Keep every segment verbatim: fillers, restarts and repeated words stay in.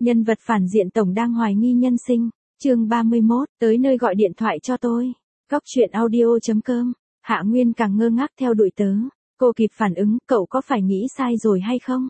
Nhân vật phản diện tổng đang hoài nghi nhân sinh. Chương ba mươi mốt, tới nơi gọi điện thoại cho tôi. Góc truyện audio chấm com. Hạ Nguyên càng ngơ ngác theo đuổi tớ. Cô kịp phản ứng, cậu có phải nghĩ sai rồi hay không?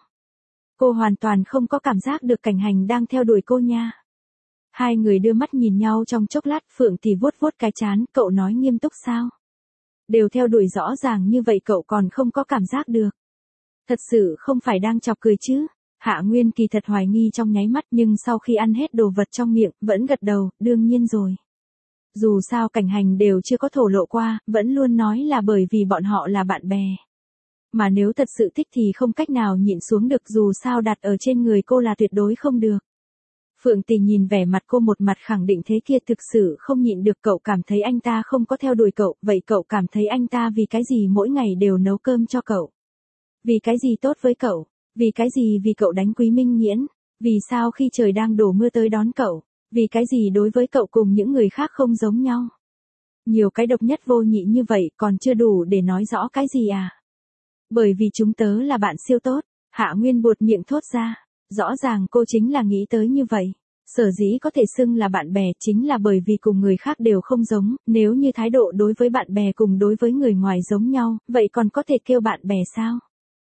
Cô hoàn toàn không có cảm giác được Cảnh Hành đang theo đuổi cô nha. Hai người đưa mắt nhìn nhau trong chốc lát, Phượng thì vuốt vuốt cái trán, cậu nói nghiêm túc sao? Đều theo đuổi rõ ràng như vậy cậu còn không có cảm giác được. Thật sự không phải đang chọc cười chứ? Hạ Nguyên kỳ thật hoài nghi trong nháy mắt, nhưng sau khi ăn hết đồ vật trong miệng, vẫn gật đầu, đương nhiên rồi. Dù sao Cảnh Hành đều chưa có thổ lộ qua, vẫn luôn nói là bởi vì bọn họ là bạn bè. Mà nếu thật sự thích thì không cách nào nhịn xuống được, dù sao đặt ở trên người cô là tuyệt đối không được. Phượng Tỷ nhìn vẻ mặt cô một mặt khẳng định thế kia, thực sự không nhịn được. Cậu cảm thấy anh ta không có theo đuổi cậu, vậy cậu cảm thấy anh ta vì cái gì mỗi ngày đều nấu cơm cho cậu? Vì cái gì tốt với cậu? Vì cái gì vì cậu đánh Quý Minh Nghiễn? Vì sao khi trời đang đổ mưa tới đón cậu? Vì cái gì đối với cậu cùng những người khác không giống nhau? Nhiều cái độc nhất vô nhị như vậy còn chưa đủ để nói rõ cái gì à? Bởi vì chúng tớ là bạn siêu tốt. Hạ Nguyên buột miệng thốt ra. Rõ ràng cô chính là nghĩ tới như vậy. Sở dĩ có thể xưng là bạn bè chính là bởi vì cùng người khác đều không giống. Nếu như thái độ đối với bạn bè cùng đối với người ngoài giống nhau, vậy còn có thể kêu bạn bè sao?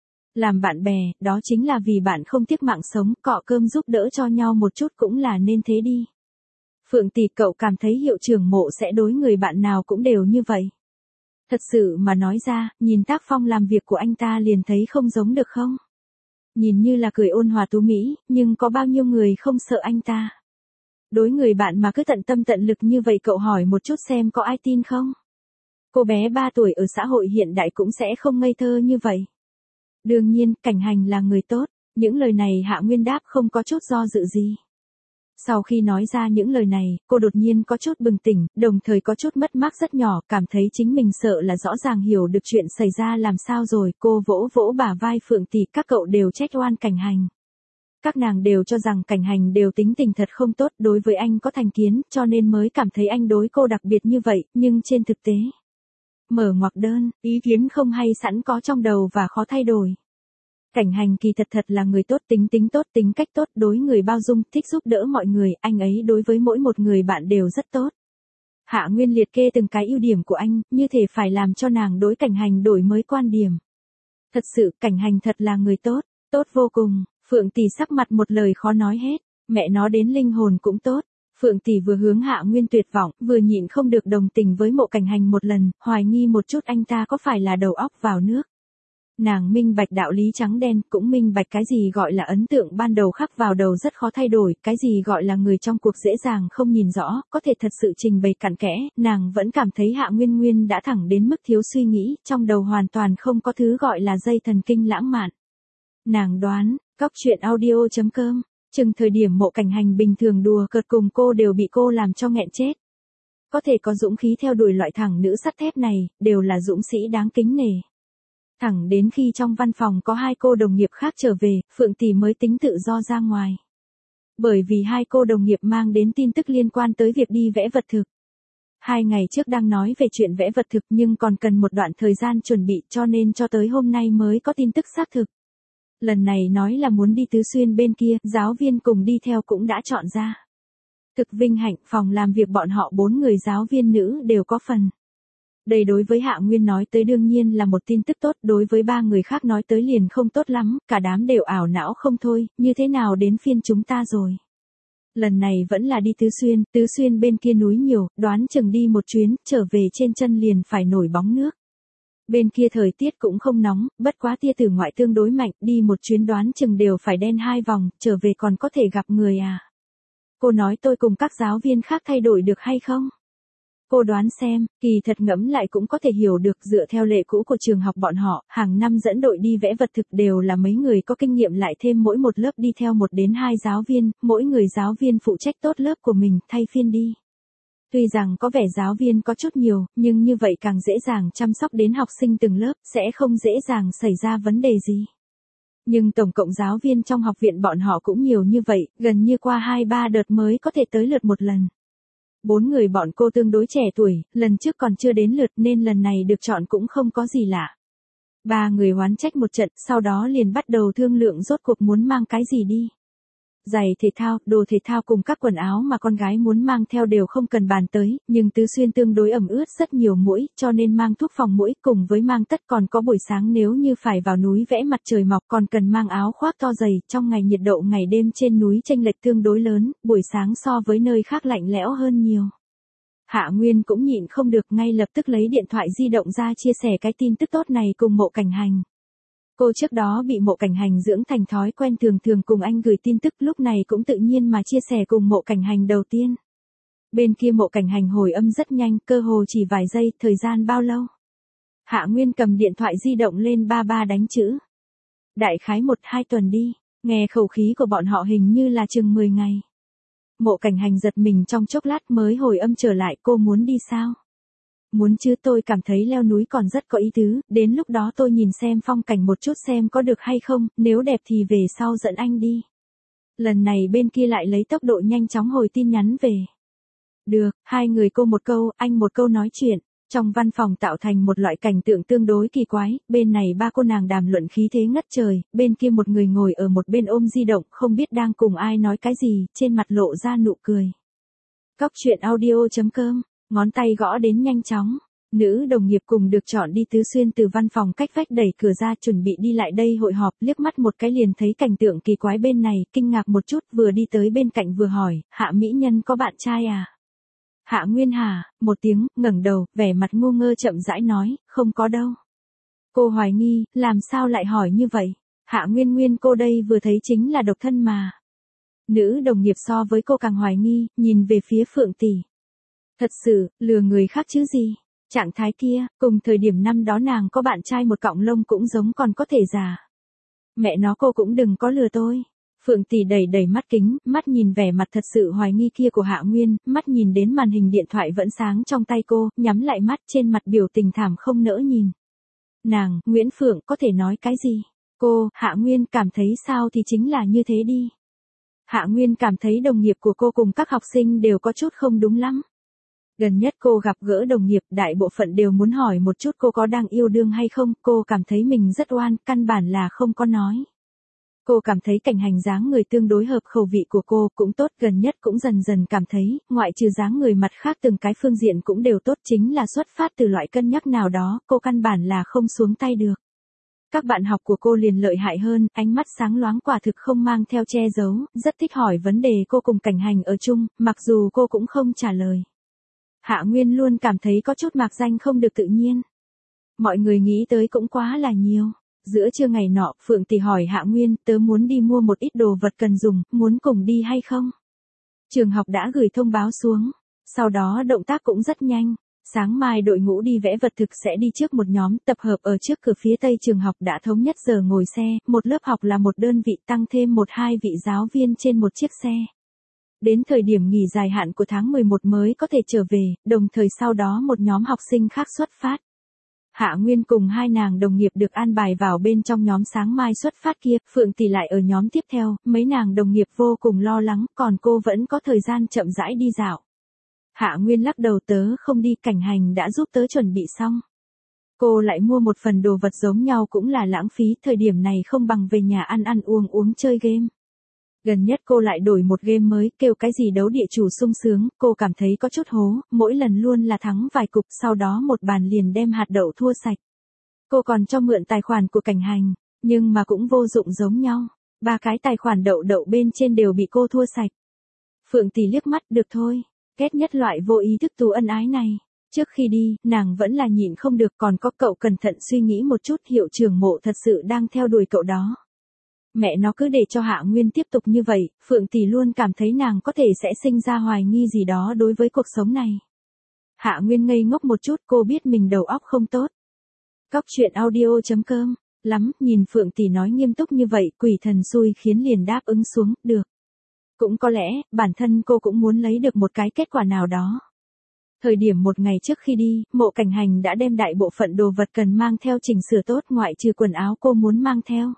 Làm bạn bè, đó chính là vì bạn không tiếc mạng sống, cọ cơm giúp đỡ cho nhau một chút cũng là nên thế đi. Phượng Tỷ, cậu cảm thấy hiệu trưởng Mộ sẽ đối người bạn nào cũng đều như vậy? Thật sự mà nói ra, nhìn tác phong làm việc của anh ta liền thấy không giống được không? Nhìn như là cười ôn hòa tú mỹ, nhưng có bao nhiêu người không sợ anh ta? Đối người bạn mà cứ tận tâm tận lực như vậy, cậu hỏi một chút xem có ai tin không? Cô bé ba tuổi ở xã hội hiện đại cũng sẽ không ngây thơ như vậy. Đương nhiên, Cảnh Hành là người tốt. Những lời này Hạ Nguyên đáp không có chút do dự gì. Sau khi nói ra những lời này, cô đột nhiên có chút bừng tỉnh, đồng thời có chút mất mát rất nhỏ, cảm thấy chính mình sợ là rõ ràng hiểu được chuyện xảy ra làm sao rồi. Cô vỗ vỗ bả vai Phượng Tỷ, các cậu đều trách oan Cảnh Hành. Các nàng đều cho rằng Cảnh Hành đều tính tình thật không tốt, đối với anh có thành kiến, cho nên mới cảm thấy anh đối cô đặc biệt như vậy, nhưng trên thực tế, mở ngoặc đơn, ý kiến không hay sẵn có trong đầu và khó thay đổi. Cảnh Hành kỳ thật thật là người tốt, tính tính tốt, tính cách tốt, đối người bao dung, thích giúp đỡ mọi người, anh ấy đối với mỗi một người bạn đều rất tốt. Hạ Nguyên liệt kê từng cái ưu điểm của anh, như thể phải làm cho nàng đối Cảnh Hành đổi mới quan điểm. Thật sự, Cảnh Hành thật là người tốt, tốt vô cùng. Phượng Tỷ sắc mặt một lời khó nói hết, mẹ nó đến linh hồn cũng tốt. Phượng Tỷ vừa hướng Hạ Nguyên tuyệt vọng, vừa nhịn không được đồng tình với Mộ Cảnh Hành một lần, hoài nghi một chút anh ta có phải là đầu óc vào nước. Nàng minh bạch đạo lý trắng đen, cũng minh bạch cái gì gọi là ấn tượng ban đầu khắc vào đầu rất khó thay đổi, cái gì gọi là người trong cuộc dễ dàng không nhìn rõ, có thể thật sự trình bày cặn kẽ, nàng vẫn cảm thấy Hạ Nguyên Nguyên đã thẳng đến mức thiếu suy nghĩ, trong đầu hoàn toàn không có thứ gọi là dây thần kinh lãng mạn. Nàng đoán, góc truyện audio chấm com, chừng thời điểm Mộ Cảnh Hành bình thường đùa cợt cùng cô đều bị cô làm cho nghẹn chết. Có thể có dũng khí theo đuổi loại thẳng nữ sắt thép này, đều là dũng sĩ đáng kính nể. Thẳng đến khi trong văn phòng có hai cô đồng nghiệp khác trở về, Phượng Tỷ mới tính tự do ra ngoài. Bởi vì hai cô đồng nghiệp mang đến tin tức liên quan tới việc đi vẽ vật thực. Hai ngày trước đang nói về chuyện vẽ vật thực nhưng còn cần một đoạn thời gian chuẩn bị, cho nên cho tới hôm nay mới có tin tức xác thực. Lần này nói là muốn đi Tứ Xuyên bên kia, giáo viên cùng đi theo cũng đã chọn ra. Thực vinh hạnh, phòng làm việc bọn họ bốn người giáo viên nữ đều có phần. Đây đối với Hạ Nguyên nói tới đương nhiên là một tin tức tốt, đối với ba người khác nói tới liền không tốt lắm, cả đám đều ảo não không thôi, như thế nào đến phiên chúng ta rồi. Lần này vẫn là đi Tứ Xuyên, Tứ Xuyên bên kia núi nhiều, đoán chừng đi một chuyến, trở về trên chân liền phải nổi bóng nước. Bên kia thời tiết cũng không nóng, bất quá tia tử ngoại tương đối mạnh, đi một chuyến đoán chừng đều phải đen hai vòng, trở về còn có thể gặp người à. Cô nói tôi cùng các giáo viên khác thay đổi được hay không? Cô đoán xem, kỳ thật ngẫm lại cũng có thể hiểu được, dựa theo lệ cũ của trường học bọn họ, hàng năm dẫn đội đi vẽ vật thực đều là mấy người có kinh nghiệm, lại thêm mỗi một lớp đi theo một đến hai giáo viên, mỗi người giáo viên phụ trách tốt lớp của mình, thay phiên đi. Tuy rằng có vẻ giáo viên có chút nhiều, nhưng như vậy càng dễ dàng chăm sóc đến học sinh từng lớp, sẽ không dễ dàng xảy ra vấn đề gì. Nhưng tổng cộng giáo viên trong học viện bọn họ cũng nhiều như vậy, gần như qua hai ba đợt mới có thể tới lượt một lần. Bốn người bọn cô tương đối trẻ tuổi, lần trước còn chưa đến lượt nên lần này được chọn cũng không có gì lạ. Ba người oán trách một trận, sau đó liền bắt đầu thương lượng rốt cuộc muốn mang cái gì đi. Giày thể thao, đồ thể thao cùng các quần áo mà con gái muốn mang theo đều không cần bàn tới, nhưng Tứ Xuyên tương đối ẩm ướt rất nhiều muỗi, cho nên mang thuốc phòng muỗi cùng với mang tất, còn có buổi sáng nếu như phải vào núi vẽ mặt trời mọc còn cần mang áo khoác to dày, trong ngày nhiệt độ ngày đêm trên núi chênh lệch tương đối lớn, buổi sáng so với nơi khác lạnh lẽo hơn nhiều. Hạ Nguyên cũng nhịn không được, ngay lập tức lấy điện thoại di động ra chia sẻ cái tin tức tốt này cùng Mộ Cảnh Hành. Cô trước đó bị Mộ Cảnh Hành dưỡng thành thói quen thường thường cùng anh gửi tin tức, lúc này cũng tự nhiên mà chia sẻ cùng Mộ Cảnh Hành đầu tiên. Bên kia Mộ Cảnh Hành hồi âm rất nhanh, cơ hồ chỉ vài giây, thời gian bao lâu? Hạ Nguyên cầm điện thoại di động lên ba ba đánh chữ. Đại khái một hai tuần đi, nghe khẩu khí của bọn họ hình như là chừng mười ngày. Mộ Cảnh Hành giật mình trong chốc lát mới hồi âm trở lại, cô muốn đi sao? Muốn chứ, tôi cảm thấy leo núi còn rất có ý tứ, đến lúc đó tôi nhìn xem phong cảnh một chút xem có được hay không, nếu đẹp thì về sau dẫn anh đi. Lần này bên kia lại lấy tốc độ nhanh chóng hồi tin nhắn về. Được, hai người cô một câu, anh một câu nói chuyện. Trong văn phòng tạo thành một loại cảnh tượng tương đối kỳ quái, bên này ba cô nàng đàm luận khí thế ngất trời, bên kia một người ngồi ở một bên ôm di động, không biết đang cùng ai nói cái gì, trên mặt lộ ra nụ cười. Cóc truyện audio chấm com, ngón tay gõ đến nhanh chóng. Nữ đồng nghiệp cùng được chọn đi Tứ Xuyên từ văn phòng cách vách đẩy cửa ra chuẩn bị đi lại đây hội họp, liếc mắt một cái liền thấy cảnh tượng kỳ quái bên này, kinh ngạc một chút, vừa đi tới bên cạnh vừa hỏi, Hạ mỹ nhân có bạn trai à? Hạ Nguyên hà, một tiếng, ngẩng đầu, vẻ mặt ngu ngơ chậm rãi nói, không có đâu. Cô hoài nghi, làm sao lại hỏi như vậy? Hạ Nguyên Nguyên cô đây vừa thấy chính là độc thân mà. Nữ đồng nghiệp so với cô càng hoài nghi, nhìn về phía Phượng tỷ. Thật sự, lừa người khác chứ gì? Trạng thái kia, cùng thời điểm năm đó nàng có bạn trai một cọng lông cũng giống còn có thể già. Mẹ nó, cô cũng đừng có lừa tôi. Phượng tỷ đẩy đẩy mắt kính, mắt nhìn vẻ mặt thật sự hoài nghi kia của Hạ Nguyên, mắt nhìn đến màn hình điện thoại vẫn sáng trong tay cô, nhắm lại mắt, trên mặt biểu tình thảm không nỡ nhìn. Nàng, Nguyễn Phượng, có thể nói cái gì? Cô, Hạ Nguyên cảm thấy sao thì chính là như thế đi. Hạ Nguyên cảm thấy đồng nghiệp của cô cùng các học sinh đều có chút không đúng lắm. Gần nhất cô gặp gỡ đồng nghiệp, đại bộ phận đều muốn hỏi một chút cô có đang yêu đương hay không, cô cảm thấy mình rất oan, căn bản là không có nói. Cô cảm thấy Cảnh Hành dáng người tương đối hợp khẩu vị của cô, cũng tốt, gần nhất cũng dần dần cảm thấy, ngoại trừ dáng người mặt khác từng cái phương diện cũng đều tốt, chính là xuất phát từ loại cân nhắc nào đó, cô căn bản là không xuống tay được. Các bạn học của cô liền lợi hại hơn, ánh mắt sáng loáng quả thực không mang theo che giấu, rất thích hỏi vấn đề cô cùng Cảnh Hành ở chung, mặc dù cô cũng không trả lời. Hạ Nguyên luôn cảm thấy có chút mạc danh không được tự nhiên. Mọi người nghĩ tới cũng quá là nhiều. Giữa trưa ngày nọ, Phượng tỷ hỏi Hạ Nguyên, tớ muốn đi mua một ít đồ vật cần dùng, muốn cùng đi hay không? Trường học đã gửi thông báo xuống. Sau đó động tác cũng rất nhanh. Sáng mai đội ngũ đi vẽ vật thực sẽ đi trước một nhóm, tập hợp ở trước cửa phía tây trường học đã thống nhất giờ ngồi xe, một lớp học là một đơn vị, tăng thêm một hai vị giáo viên trên một chiếc xe. Đến thời điểm nghỉ dài hạn của tháng mười một mới có thể trở về, đồng thời sau đó một nhóm học sinh khác xuất phát. Hạ Nguyên cùng hai nàng đồng nghiệp được an bài vào bên trong nhóm sáng mai xuất phát kia, Phượng tỷ lại ở nhóm tiếp theo, mấy nàng đồng nghiệp vô cùng lo lắng, còn cô vẫn có thời gian chậm rãi đi dạo. Hạ Nguyên lắc đầu, tớ không đi, Cảnh Hành đã giúp tớ chuẩn bị xong. Cô lại mua một phần đồ vật giống nhau cũng là lãng phí, thời điểm này không bằng về nhà ăn ăn uống uống chơi game. Gần nhất cô lại đổi một game mới, kêu cái gì đấu địa chủ sung sướng, cô cảm thấy có chút hố, mỗi lần luôn là thắng vài cục, sau đó một bàn liền đem hạt đậu thua sạch. Cô còn cho mượn tài khoản của Cảnh Hành, nhưng mà cũng vô dụng giống nhau, ba cái tài khoản đậu đậu bên trên đều bị cô thua sạch. Phượng tỷ liếc mắt, được thôi, ghét nhất loại vô ý thức tú ân ái này. Trước khi đi, nàng vẫn là nhịn không được, còn có cậu cẩn thận suy nghĩ một chút, hiệu trưởng Mộ thật sự đang theo đuổi cậu đó. Mẹ nó, cứ để cho Hạ Nguyên tiếp tục như vậy, Phượng tỷ luôn cảm thấy nàng có thể sẽ sinh ra hoài nghi gì đó đối với cuộc sống này. Hạ Nguyên ngây ngốc một chút, cô biết mình đầu óc không tốt. Cóc truyện audio chấm com, lắm, nhìn Phượng tỷ nói nghiêm túc như vậy, quỷ thần xui khiến liền đáp ứng xuống, được. Cũng có lẽ, bản thân cô cũng muốn lấy được một cái kết quả nào đó. Thời điểm một ngày trước khi đi, Mộ Cảnh Hành đã đem đại bộ phận đồ vật cần mang theo chỉnh sửa tốt, ngoại trừ quần áo cô muốn mang theo.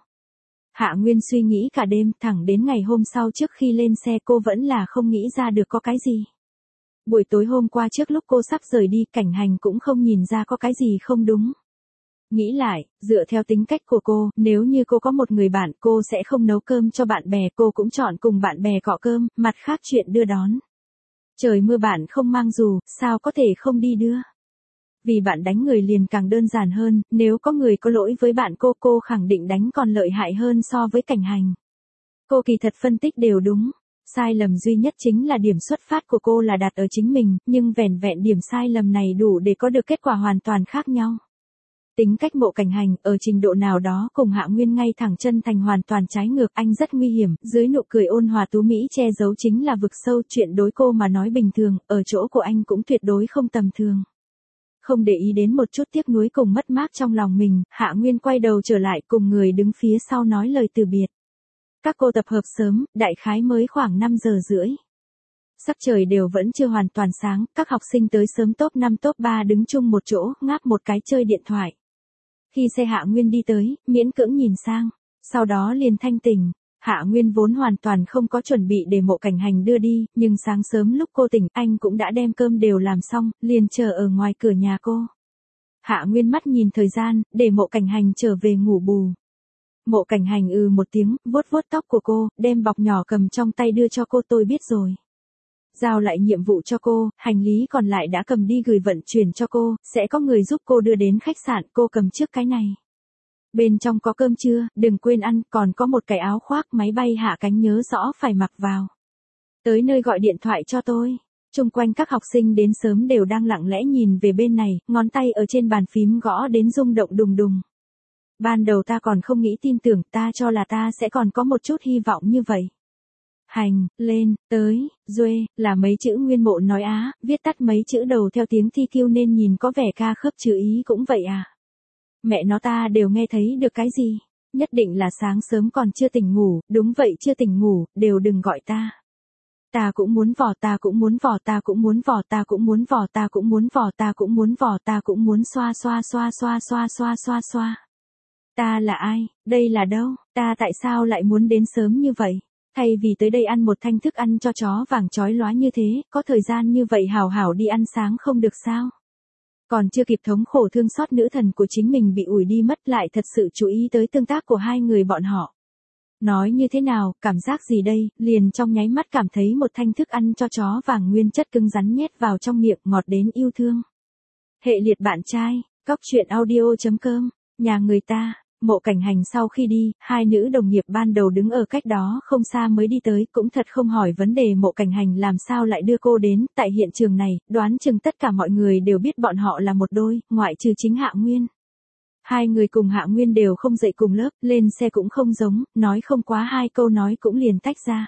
Hạ Nguyên suy nghĩ cả đêm, thẳng đến ngày hôm sau trước khi lên xe cô vẫn là không nghĩ ra được có cái gì. Buổi tối hôm qua trước lúc cô sắp rời đi, Cảnh Hành cũng không nhìn ra có cái gì không đúng. Nghĩ lại, dựa theo tính cách của cô, nếu như cô có một người bạn, cô sẽ không nấu cơm cho bạn bè, cô cũng chọn cùng bạn bè cọ cơm, mặt khác chuyện đưa đón. Trời mưa bạn không mang dù, sao có thể không đi đưa. Vì bạn đánh người liền càng đơn giản hơn, nếu có người có lỗi với bạn cô, cô khẳng định đánh còn lợi hại hơn so với Cảnh Hành. Cô kỳ thật phân tích đều đúng. Sai lầm duy nhất chính là điểm xuất phát của cô là đặt ở chính mình, nhưng vẻn vẹn điểm sai lầm này đủ để có được kết quả hoàn toàn khác nhau. Tính cách Mộ Cảnh Hành ở trình độ nào đó cùng Hạ Nguyên ngay thẳng chân thành hoàn toàn trái ngược, anh rất nguy hiểm, dưới nụ cười ôn hòa tú mỹ che giấu chính là vực sâu, chuyện đối cô mà nói bình thường, ở chỗ của anh cũng tuyệt đối không tầm thường. Không để ý đến một chút tiếc nuối cùng mất mát trong lòng mình, Hạ Nguyên quay đầu trở lại cùng người đứng phía sau nói lời từ biệt. Các cô tập hợp sớm, đại khái mới khoảng năm giờ rưỡi. Sắc trời đều vẫn chưa hoàn toàn sáng, các học sinh tới sớm top năm top ba đứng chung một chỗ, ngáp một cái chơi điện thoại. Khi xe Hạ Nguyên đi tới, miễn cưỡng nhìn sang, sau đó liền thanh tỉnh. Hạ Nguyên vốn hoàn toàn không có chuẩn bị để Mộ Cảnh Hành đưa đi, nhưng sáng sớm lúc cô tỉnh, anh cũng đã đem cơm đều làm xong, liền chờ ở ngoài cửa nhà cô. Hạ Nguyên mắt nhìn thời gian, để Mộ Cảnh Hành trở về ngủ bù. Mộ Cảnh Hành ừ một tiếng, vuốt vuốt tóc của cô, đem bọc nhỏ cầm trong tay đưa cho cô, tôi biết rồi. Giao lại nhiệm vụ cho cô, hành lý còn lại đã cầm đi gửi vận chuyển cho cô, sẽ có người giúp cô đưa đến khách sạn, cô cầm trước cái này. Bên trong có cơm trưa, đừng quên ăn, còn có một cái áo khoác máy bay hạ cánh nhớ rõ phải mặc vào. Tới nơi gọi điện thoại cho tôi. Chung quanh các học sinh đến sớm đều đang lặng lẽ nhìn về bên này, ngón tay ở trên bàn phím gõ đến rung động đùng đùng. Ban đầu ta còn không nghĩ tin tưởng, ta cho là ta sẽ còn có một chút hy vọng như vậy. Hành, lên, tới, duê, là mấy chữ Nguyên Mộ nói á, viết tắt mấy chữ đầu theo tiếng thi kiêu nên nhìn có vẻ ca khớp chữ ý cũng vậy à. Mẹ nó ta đều nghe thấy được cái gì, nhất định là sáng sớm còn chưa tỉnh ngủ, đúng vậy chưa tỉnh ngủ, đều đừng gọi ta. Ta cũng muốn vò, ta cũng muốn vò, ta cũng muốn vò, ta cũng muốn vò, ta cũng muốn vò, ta cũng muốn vò, ta cũng muốn xoa xoa xoa xoa xoa xoa xoa xoa. Ta là ai, đây là đâu, ta tại sao lại muốn đến sớm như vậy? Thay vì tới đây ăn một thanh thức ăn cho chó vàng chói lóa như thế, có thời gian như vậy hảo hảo đi ăn sáng không được sao? Còn chưa kịp thống khổ thương xót nữ thần của chính mình bị ủi đi mất, lại thật sự chú ý tới tương tác của hai người bọn họ. Nói như thế nào, cảm giác gì đây, liền trong nháy mắt cảm thấy một thanh thức ăn cho chó vàng nguyên chất cứng rắn nhét vào trong miệng, ngọt đến yêu thương. Hệ liệt bạn trai, góc truyện audio chấm com, nhà người ta. Mộ Cảnh Hành sau khi đi, hai nữ đồng nghiệp ban đầu đứng ở cách đó không xa mới đi tới, cũng thật không hỏi vấn đề Mộ Cảnh Hành làm sao lại đưa cô đến, tại hiện trường này, đoán chừng tất cả mọi người đều biết bọn họ là một đôi, ngoại trừ chính Hạ Nguyên. Hai người cùng Hạ Nguyên đều không dậy cùng lớp, lên xe cũng không giống, nói không quá hai câu nói cũng liền tách ra.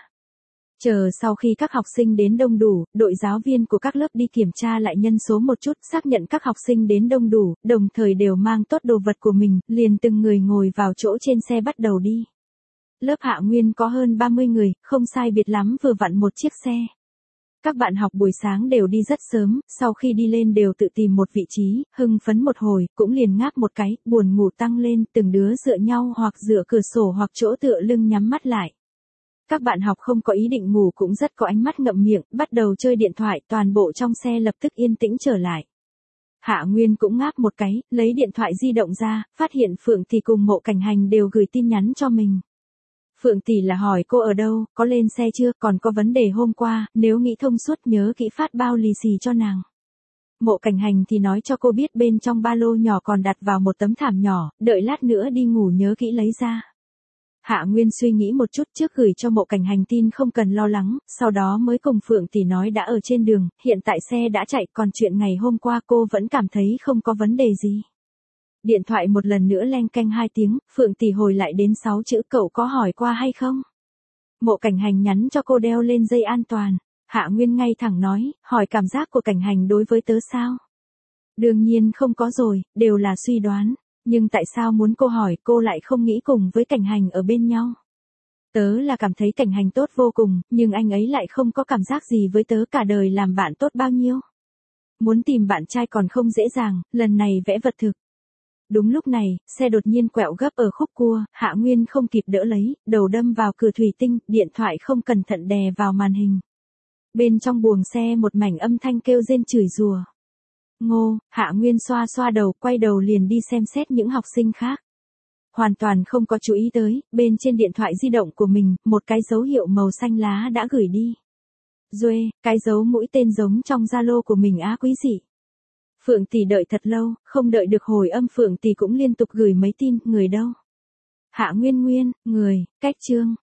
Chờ sau khi các học sinh đến đông đủ, đội giáo viên của các lớp đi kiểm tra lại nhân số một chút, xác nhận các học sinh đến đông đủ, đồng thời đều mang tốt đồ vật của mình, liền từng người ngồi vào chỗ trên xe bắt đầu đi. Lớp Hạ Nguyên có hơn ba mươi người, không sai biệt lắm vừa vặn một chiếc xe. Các bạn học buổi sáng đều đi rất sớm, sau khi đi lên đều tự tìm một vị trí, hưng phấn một hồi, cũng liền ngáp một cái, buồn ngủ tăng lên, từng đứa dựa nhau hoặc dựa cửa sổ hoặc chỗ tựa lưng nhắm mắt lại. Các bạn học không có ý định ngủ cũng rất có ánh mắt ngậm miệng, bắt đầu chơi điện thoại, toàn bộ trong xe lập tức yên tĩnh trở lại. Hạ Nguyên cũng ngáp một cái, lấy điện thoại di động ra, phát hiện Phượng Tỷ cùng Mộ Cảnh Hành đều gửi tin nhắn cho mình. Phượng Tỷ là hỏi cô ở đâu, có lên xe chưa, còn có vấn đề hôm qua, nếu nghĩ thông suốt nhớ kỹ phát bao lì xì cho nàng. Mộ Cảnh Hành thì nói cho cô biết bên trong ba lô nhỏ còn đặt vào một tấm thảm nhỏ, đợi lát nữa đi ngủ nhớ kỹ lấy ra. Hạ Nguyên suy nghĩ một chút trước gửi cho Mộ Cảnh Hành tin không cần lo lắng, sau đó mới cùng Phượng Tỷ nói đã ở trên đường, hiện tại xe đã chạy, còn chuyện ngày hôm qua cô vẫn cảm thấy không có vấn đề gì. Điện thoại một lần nữa leng keng hai tiếng, Phượng Tỷ hồi lại đến sáu chữ cậu có hỏi qua hay không? Mộ Cảnh Hành nhắn cho cô đeo lên dây an toàn. Hạ Nguyên ngay thẳng nói, hỏi cảm giác của Cảnh Hành đối với tớ sao? Đương nhiên không có rồi, đều là suy đoán. Nhưng tại sao muốn cô hỏi, cô lại không nghĩ cùng với Cảnh Hành ở bên nhau? Tớ là cảm thấy Cảnh Hành tốt vô cùng, nhưng anh ấy lại không có cảm giác gì với tớ, cả đời làm bạn tốt bao nhiêu. Muốn tìm bạn trai còn không dễ dàng, lần này vẽ vật thực. Đúng lúc này, xe đột nhiên quẹo gấp ở khúc cua, Hạ Nguyên không kịp đỡ lấy, đầu đâm vào cửa thủy tinh, điện thoại không cẩn thận đè vào màn hình. Bên trong buồng xe một mảnh âm thanh kêu rên chửi rủa. Ngô, Hạ Nguyên xoa xoa đầu, quay đầu liền đi xem xét những học sinh khác. Hoàn toàn không có chú ý tới, bên trên điện thoại di động của mình, một cái dấu hiệu màu xanh lá đã gửi đi. Duê, cái dấu mũi tên giống trong Zalo của mình á quý dị. Phượng tỷ đợi thật lâu, không đợi được hồi âm Phượng tỷ cũng liên tục gửi mấy tin, người đâu? Hạ Nguyên Nguyên, người, cách chương.